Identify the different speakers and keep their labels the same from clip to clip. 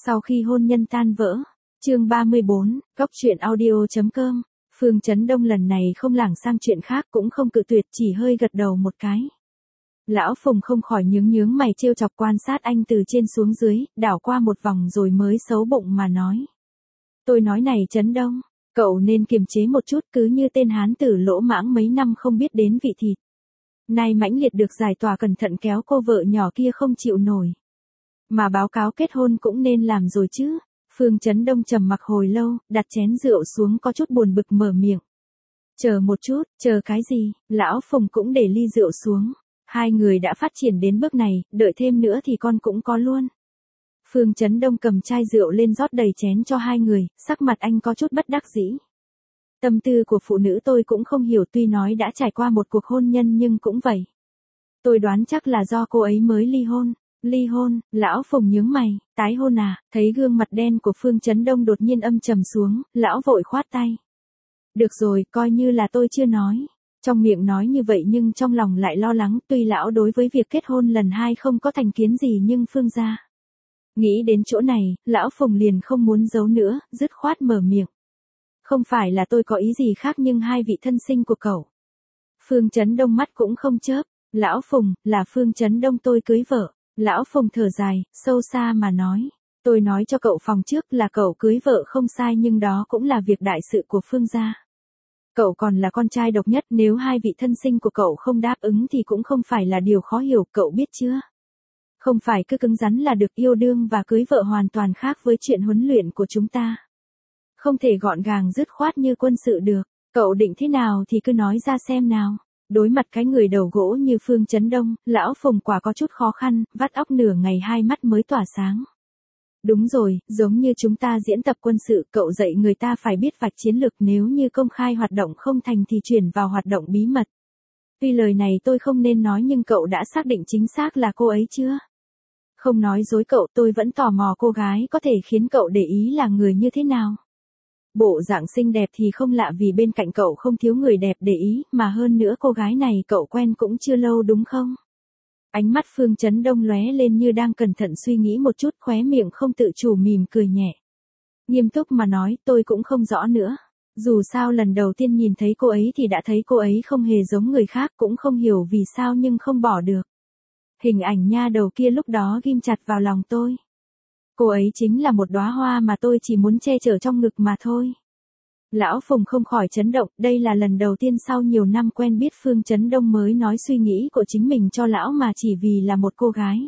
Speaker 1: Sau khi hôn nhân tan vỡ, chương 34, góc truyện audio.com, Phương Chấn Đông lần này không lảng sang chuyện khác cũng không cự tuyệt, chỉ hơi gật đầu một cái. Lão Phùng không khỏi nhướng mày trêu chọc quan sát anh từ trên xuống dưới, đảo qua một vòng rồi mới xấu bụng mà nói. Tôi nói này Chấn Đông, cậu nên kiềm chế một chút, cứ như tên hán tử lỗ mãng mấy năm không biết đến vị thịt. Nay mãnh liệt được giải tỏa cẩn thận kéo cô vợ nhỏ kia không chịu nổi. Mà báo cáo kết hôn cũng nên làm rồi chứ. Phương Chấn Đông trầm mặc hồi lâu, đặt chén rượu xuống có chút buồn bực mở miệng. Chờ một chút, chờ cái gì? Lão Phùng cũng để ly rượu xuống. Hai người đã phát triển đến bước này, đợi thêm nữa thì con cũng có luôn. Phương Chấn Đông cầm chai rượu lên rót đầy chén cho hai người, sắc mặt anh có chút bất đắc dĩ. Tâm tư của phụ nữ tôi cũng không hiểu, tuy nói đã trải qua một cuộc hôn nhân nhưng cũng vậy. Tôi đoán chắc là do cô ấy mới ly hôn. Ly hôn, lão Phùng nhướng mày, tái hôn à? Thấy gương mặt đen của Phương Chấn Đông đột nhiên âm trầm xuống, lão vội khoát tay. Được rồi, coi như là tôi chưa nói. Trong miệng nói như vậy nhưng trong lòng lại lo lắng, tuy lão đối với việc kết hôn lần hai không có thành kiến gì nhưng Phương gia. Nghĩ đến chỗ này, lão Phùng liền không muốn giấu nữa, dứt khoát mở miệng. Không phải là tôi có ý gì khác nhưng hai vị thân sinh của cậu. Phương Chấn Đông mắt cũng không chớp, lão Phùng, là Phương Chấn Đông tôi cưới vợ. Lão Phùng thở dài, sâu xa mà nói. Tôi nói cho cậu phòng trước là cậu cưới vợ không sai nhưng đó cũng là việc đại sự của Phương gia. Cậu còn là con trai độc nhất, nếu hai vị thân sinh của cậu không đáp ứng thì cũng không phải là điều khó hiểu, cậu biết chưa? Không phải cứ cứng rắn là được, yêu đương và cưới vợ hoàn toàn khác với chuyện huấn luyện của chúng ta. Không thể gọn gàng dứt khoát như quân sự được, cậu định thế nào thì cứ nói ra xem nào. Đối mặt cái người đầu gỗ như Phương Chấn Đông, lão Phùng quả có chút khó khăn, vắt óc nửa ngày hai mắt mới tỏa sáng. Đúng rồi, giống như chúng ta diễn tập quân sự, cậu dạy người ta phải biết vạch chiến lược, nếu như công khai hoạt động không thành thì chuyển vào hoạt động bí mật. Tuy lời này tôi không nên nói nhưng cậu đã xác định chính xác là cô ấy chưa? Không nói dối cậu, tôi vẫn tò mò cô gái có thể khiến cậu để ý là người như thế nào. Bộ dạng xinh đẹp thì không lạ vì bên cạnh cậu không thiếu người đẹp để ý, mà hơn nữa cô gái này cậu quen cũng chưa lâu đúng không? Ánh mắt Phương Chấn Đông lóe lên như đang cẩn thận suy nghĩ một chút, khóe miệng không tự chủ mỉm cười nhẹ. Nghiêm túc mà nói, tôi cũng không rõ nữa. Dù sao lần đầu tiên nhìn thấy cô ấy thì đã thấy cô ấy không hề giống người khác, cũng không hiểu vì sao nhưng không bỏ được. Hình ảnh nha đầu kia lúc đó ghim chặt vào lòng tôi. Cô ấy chính là một đóa hoa mà tôi chỉ muốn che chở trong ngực mà thôi. Lão Phùng không khỏi chấn động, đây là lần đầu tiên sau nhiều năm quen biết Phương Chấn Đông mới nói suy nghĩ của chính mình cho lão mà chỉ vì là một cô gái.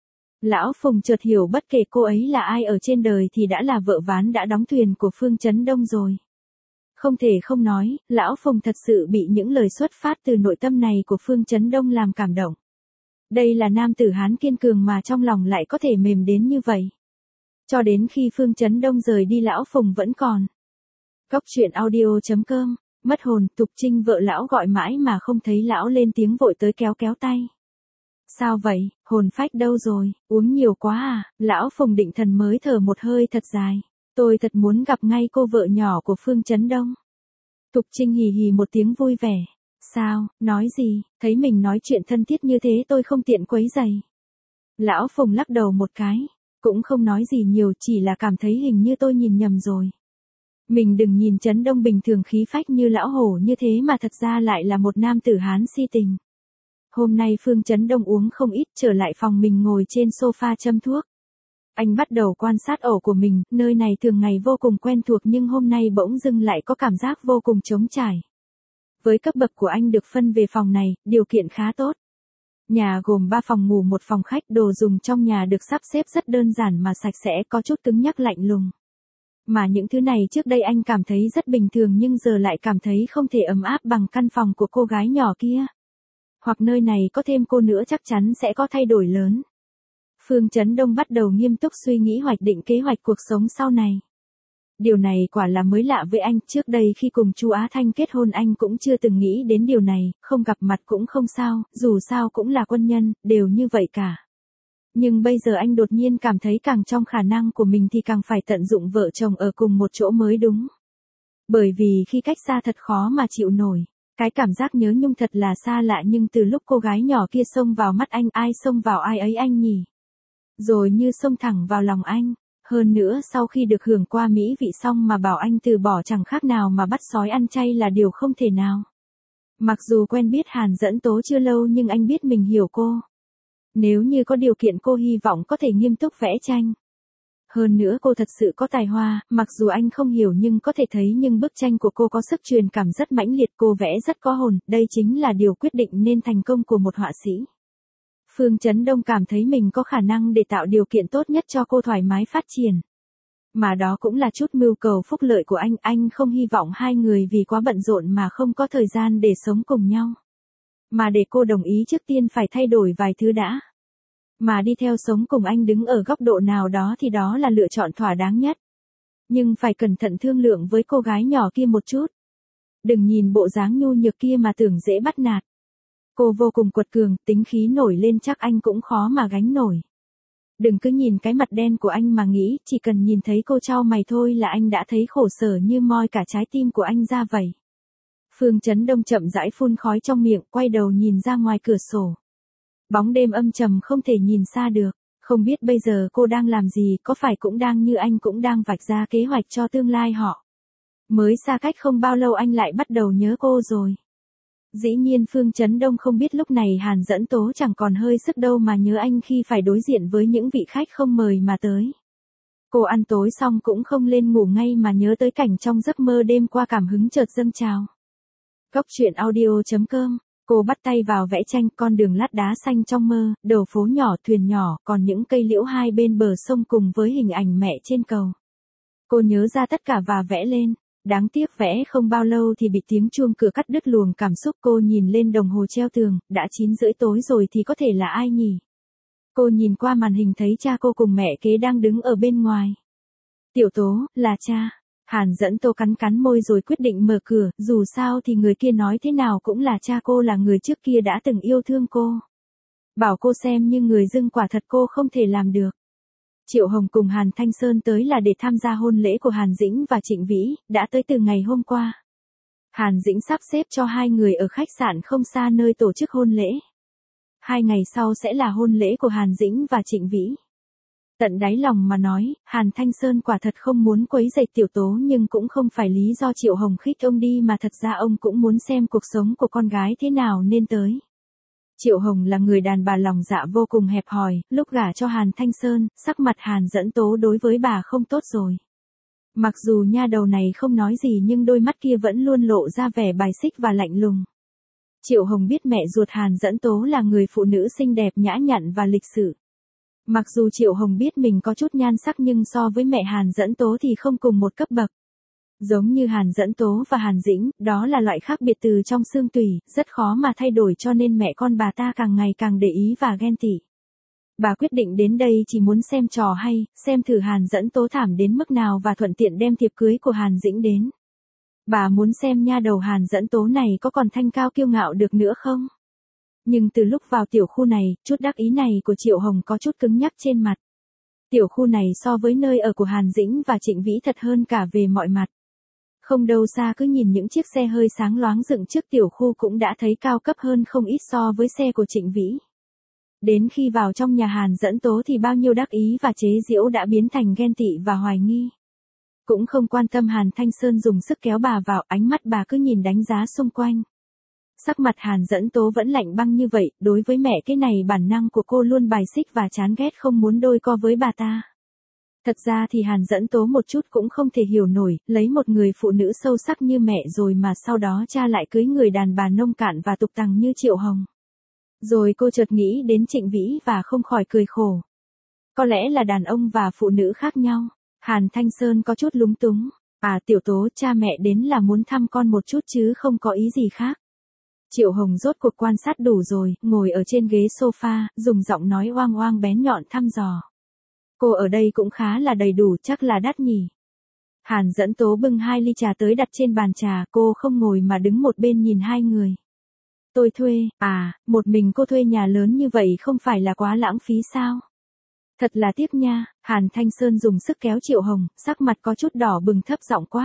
Speaker 1: Lão Phùng chợt hiểu bất kể cô ấy là ai ở trên đời thì đã là vợ ván đã đóng thuyền của Phương Chấn Đông rồi. Không thể không nói, lão Phùng thật sự bị những lời xuất phát từ nội tâm này của Phương Chấn Đông làm cảm động. Đây là nam tử Hán kiên cường mà trong lòng lại có thể mềm đến như vậy. Cho đến khi Phương Chấn Đông rời đi lão Phùng vẫn còn. Góc truyện audio.com, mất hồn, Tục Trinh vợ lão gọi mãi mà không thấy lão lên tiếng vội tới kéo tay. Sao vậy, hồn phách đâu rồi, uống nhiều quá à? Lão Phùng định thần mới thở một hơi thật dài. Tôi thật muốn gặp ngay cô vợ nhỏ của Phương Chấn Đông. Tục Trinh hì hì một tiếng vui vẻ. Sao, nói gì, thấy mình nói chuyện thân thiết như thế tôi không tiện quấy rầy. Lão Phùng lắc đầu một cái, cũng không nói gì nhiều, chỉ là cảm thấy hình như tôi nhìn nhầm rồi. Mình đừng nhìn Chấn Đông bình thường khí phách như lão hổ như thế mà thật ra lại là một nam tử Hán si tình. Hôm nay Phương Chấn Đông uống không ít, trở lại phòng mình ngồi trên sofa châm thuốc. Anh bắt đầu quan sát ổ của mình, nơi này thường ngày vô cùng quen thuộc nhưng hôm nay bỗng dưng lại có cảm giác vô cùng trống trải. Với cấp bậc của anh được phân về phòng này, điều kiện khá tốt. Nhà gồm 3 phòng ngủ, 1 phòng khách, đồ dùng trong nhà được sắp xếp rất đơn giản mà sạch sẽ, có chút cứng nhắc lạnh lùng. Mà những thứ này trước đây anh cảm thấy rất bình thường nhưng giờ lại cảm thấy không thể ấm áp bằng căn phòng của cô gái nhỏ kia. Hoặc nơi này có thêm cô nữa chắc chắn sẽ có thay đổi lớn. Phương Chấn Đông bắt đầu nghiêm túc suy nghĩ hoạch định kế hoạch cuộc sống sau này. Điều này quả là mới lạ với anh, trước đây khi cùng chú Á Thanh kết hôn anh cũng chưa từng nghĩ đến điều này, không gặp mặt cũng không sao, dù sao cũng là quân nhân, đều như vậy cả. Nhưng bây giờ anh đột nhiên cảm thấy càng trong khả năng của mình thì càng phải tận dụng vợ chồng ở cùng một chỗ mới đúng. Bởi vì khi cách xa thật khó mà chịu nổi. Cái cảm giác nhớ nhung thật là xa lạ nhưng từ lúc cô gái nhỏ kia xông vào mắt anh, ai xông vào ai ấy anh nhỉ? Rồi như xông thẳng vào lòng anh. Hơn nữa sau khi được hưởng qua mỹ vị xong mà bảo anh từ bỏ chẳng khác nào mà bắt sói ăn chay là điều không thể nào. Mặc dù quen biết Hàn Dẫn Tố chưa lâu nhưng anh biết mình hiểu cô. Nếu như có điều kiện cô hy vọng có thể nghiêm túc vẽ tranh. Hơn nữa cô thật sự có tài hoa, mặc dù anh không hiểu nhưng có thể thấy nhưng bức tranh của cô có sức truyền cảm rất mãnh liệt, cô vẽ rất có hồn, đây chính là điều quyết định nên thành công của một họa sĩ. Phương Chấn Đông cảm thấy mình có khả năng để tạo điều kiện tốt nhất cho cô thoải mái phát triển. Mà đó cũng là chút mưu cầu phúc lợi của anh không hy vọng hai người vì quá bận rộn mà không có thời gian để sống cùng nhau. Mà để cô đồng ý trước tiên phải thay đổi vài thứ đã. Mà đi theo sống cùng anh đứng ở góc độ nào đó thì đó là lựa chọn thỏa đáng nhất. Nhưng phải cẩn thận thương lượng với cô gái nhỏ kia một chút. Đừng nhìn bộ dáng nhu nhược kia mà tưởng dễ bắt nạt. Cô vô cùng quật cường, tính khí nổi lên chắc anh cũng khó mà gánh nổi. Đừng cứ nhìn cái mặt đen của anh mà nghĩ, chỉ cần nhìn thấy cô chau mày thôi là anh đã thấy khổ sở như moi cả trái tim của anh ra vậy. Phương Chấn Đông chậm rãi phun khói trong miệng, quay đầu nhìn ra ngoài cửa sổ. Bóng đêm âm trầm không thể nhìn xa được, không biết bây giờ cô đang làm gì, có phải cũng đang như anh cũng đang vạch ra kế hoạch cho tương lai họ. Mới xa cách không bao lâu anh lại bắt đầu nhớ cô rồi. Dĩ nhiên Phương Chấn Đông không biết lúc này Hàn Dẫn Tố chẳng còn hơi sức đâu mà nhớ anh khi phải đối diện với những vị khách không mời mà tới. Cô ăn tối xong cũng không lên ngủ ngay mà nhớ tới cảnh trong giấc mơ đêm qua cảm hứng chợt dâng trào. Góc truyện audio.com, cô bắt tay vào vẽ tranh con đường lát đá xanh trong mơ, đầu phố nhỏ thuyền nhỏ, còn những cây liễu hai bên bờ sông cùng với hình ảnh mẹ trên cầu. Cô nhớ ra tất cả và vẽ lên. Đáng tiếc vẽ không bao lâu thì bị tiếng chuông cửa cắt đứt luồng cảm xúc. Cô nhìn lên đồng hồ treo tường, đã 9:30 tối rồi thì có thể là ai nhỉ? Cô nhìn qua màn hình thấy cha cô cùng mẹ kế đang đứng ở bên ngoài. Tiểu Tố, là cha. Hàn Dẫn Tố cắn cắn môi rồi quyết định mở cửa, dù sao thì người kia nói thế nào cũng là cha cô, là người trước kia đã từng yêu thương cô. Bảo cô xem như người dưng quả thật cô không thể làm được. Triệu Hồng cùng Hàn Thanh Sơn tới là để tham gia hôn lễ của Hàn Dĩnh và Trịnh Vĩ, đã tới từ ngày hôm qua. Hàn Dĩnh sắp xếp cho hai người ở khách sạn không xa nơi tổ chức hôn lễ. 2 ngày sau sẽ là hôn lễ của Hàn Dĩnh và Trịnh Vĩ. Tận đáy lòng mà nói, Hàn Thanh Sơn quả thật không muốn quấy rầy Tiểu Tố nhưng cũng không phải lý do Triệu Hồng khích ông đi mà thật ra ông cũng muốn xem cuộc sống của con gái thế nào nên tới. Triệu Hồng là người đàn bà lòng dạ vô cùng hẹp hòi, lúc gả cho Hàn Thanh Sơn, sắc mặt Hàn Dẫn Tố đối với bà không tốt rồi. Mặc dù nha đầu này không nói gì nhưng đôi mắt kia vẫn luôn lộ ra vẻ bài xích và lạnh lùng. Triệu Hồng biết mẹ ruột Hàn Dẫn Tố là người phụ nữ xinh đẹp nhã nhặn và lịch sự. Mặc dù Triệu Hồng biết mình có chút nhan sắc nhưng so với mẹ Hàn Dẫn Tố thì không cùng một cấp bậc. Giống như Hàn Dẫn Tố và Hàn Dĩnh, đó là loại khác biệt từ trong xương tủy, rất khó mà thay đổi cho nên mẹ con bà ta càng ngày càng để ý và ghen tị. Bà quyết định đến đây chỉ muốn xem trò hay, xem thử Hàn Dẫn Tố thảm đến mức nào và thuận tiện đem thiệp cưới của Hàn Dĩnh đến. Bà muốn xem nha đầu Hàn Dẫn Tố này có còn thanh cao kiêu ngạo được nữa không? Nhưng từ lúc vào tiểu khu này, chút đắc ý này của Triệu Hồng có chút cứng nhắc trên mặt. Tiểu khu này so với nơi ở của Hàn Dĩnh và Trịnh Vĩ thật hơn cả về mọi mặt. Không đâu xa cứ nhìn những chiếc xe hơi sáng loáng dựng trước tiểu khu cũng đã thấy cao cấp hơn không ít so với xe của Trịnh Vĩ. Đến khi vào trong nhà Hàn Dẫn Tố thì bao nhiêu đắc ý và chế giễu đã biến thành ghen tị và hoài nghi. Cũng không quan tâm Hàn Thanh Sơn dùng sức kéo bà vào, ánh mắt bà cứ nhìn đánh giá xung quanh. Sắc mặt Hàn Dẫn Tố vẫn lạnh băng như vậy, đối với mẹ cái này bản năng của cô luôn bài xích và chán ghét không muốn đôi co với bà ta. Thật ra thì Hàn Dẫn Tố một chút cũng không thể hiểu nổi, lấy một người phụ nữ sâu sắc như mẹ rồi mà sau đó cha lại cưới người đàn bà nông cạn và tục tằng như Triệu Hồng. Rồi cô chợt nghĩ đến Trịnh Vĩ và không khỏi cười khổ. Có lẽ là đàn ông và phụ nữ khác nhau. Hàn Thanh Sơn có chút lúng túng. À Tiểu Tố, cha mẹ đến là muốn thăm con một chút chứ không có ý gì khác. Triệu Hồng rốt cuộc quan sát đủ rồi, ngồi ở trên ghế sofa, dùng giọng nói oang oang bén nhọn thăm dò. Cô ở đây cũng khá là đầy đủ, chắc là đắt nhỉ. Hàn Dẫn Tố bưng 2 ly trà tới đặt trên bàn trà, cô không ngồi mà đứng một bên nhìn hai người. Tôi thuê, một mình cô thuê nhà lớn như vậy không phải là quá lãng phí sao? Thật là tiếc nha, Hàn Thanh Sơn dùng sức kéo Triệu Hồng, sắc mặt có chút đỏ bừng thấp giọng quát.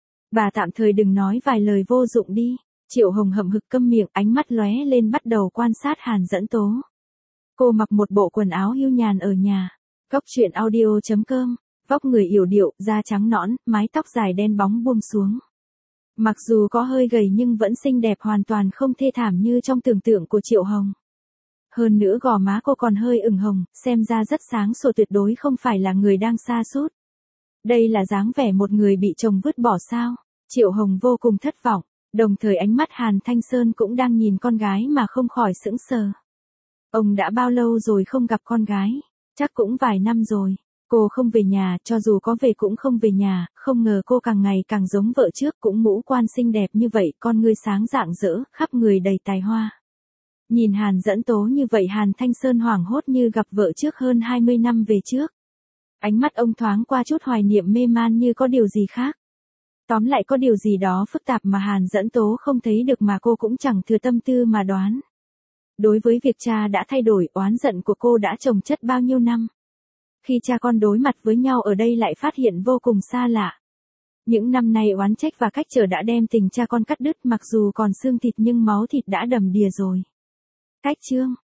Speaker 1: Bà tạm thời đừng nói vài lời vô dụng đi. Triệu Hồng hậm hực câm miệng, ánh mắt lóe lên bắt đầu quan sát Hàn Dẫn Tố. Cô mặc một bộ quần áo hưu nhàn ở nhà. Góc truyện audio.com Vóc người yểu điệu, da trắng nõn, mái tóc dài đen bóng buông xuống. Mặc dù có hơi gầy nhưng vẫn xinh đẹp, hoàn toàn không thê thảm như trong tưởng tượng của Triệu Hồng. Hơn nữa gò má cô còn hơi ửng hồng, xem ra rất sáng sủa, tuyệt đối không phải là người đang sa sút. Đây là dáng vẻ một người bị chồng vứt bỏ sao? Triệu Hồng vô cùng thất vọng, đồng thời ánh mắt Hàn Thanh Sơn cũng đang nhìn con gái mà không khỏi sững sờ. Ông đã bao lâu rồi không gặp con gái? Chắc cũng vài năm rồi. Cô không về nhà, cho dù có về cũng không về nhà, không ngờ cô càng ngày càng giống vợ trước, cũng ngũ quan xinh đẹp như vậy, con ngươi sáng rạng rỡ, khắp người đầy tài hoa. Nhìn Hàn Dẫn Tố như vậy, Hàn Thanh Sơn hoảng hốt như gặp vợ trước hơn 20 năm về trước. Ánh mắt ông thoáng qua chút hoài niệm, mê man như có điều gì khác. Tóm lại có điều gì đó phức tạp mà Hàn Dẫn Tố không thấy được, mà cô cũng chẳng thừa tâm tư mà đoán. Đối với việc cha đã thay đổi, oán giận của cô đã chồng chất bao nhiêu năm. Khi cha con đối mặt với nhau ở đây lại phát hiện vô cùng xa lạ. Những năm nay oán trách và cách trở đã đem tình cha con cắt đứt, mặc dù còn xương thịt nhưng máu thịt đã đầm đìa rồi. Cách chương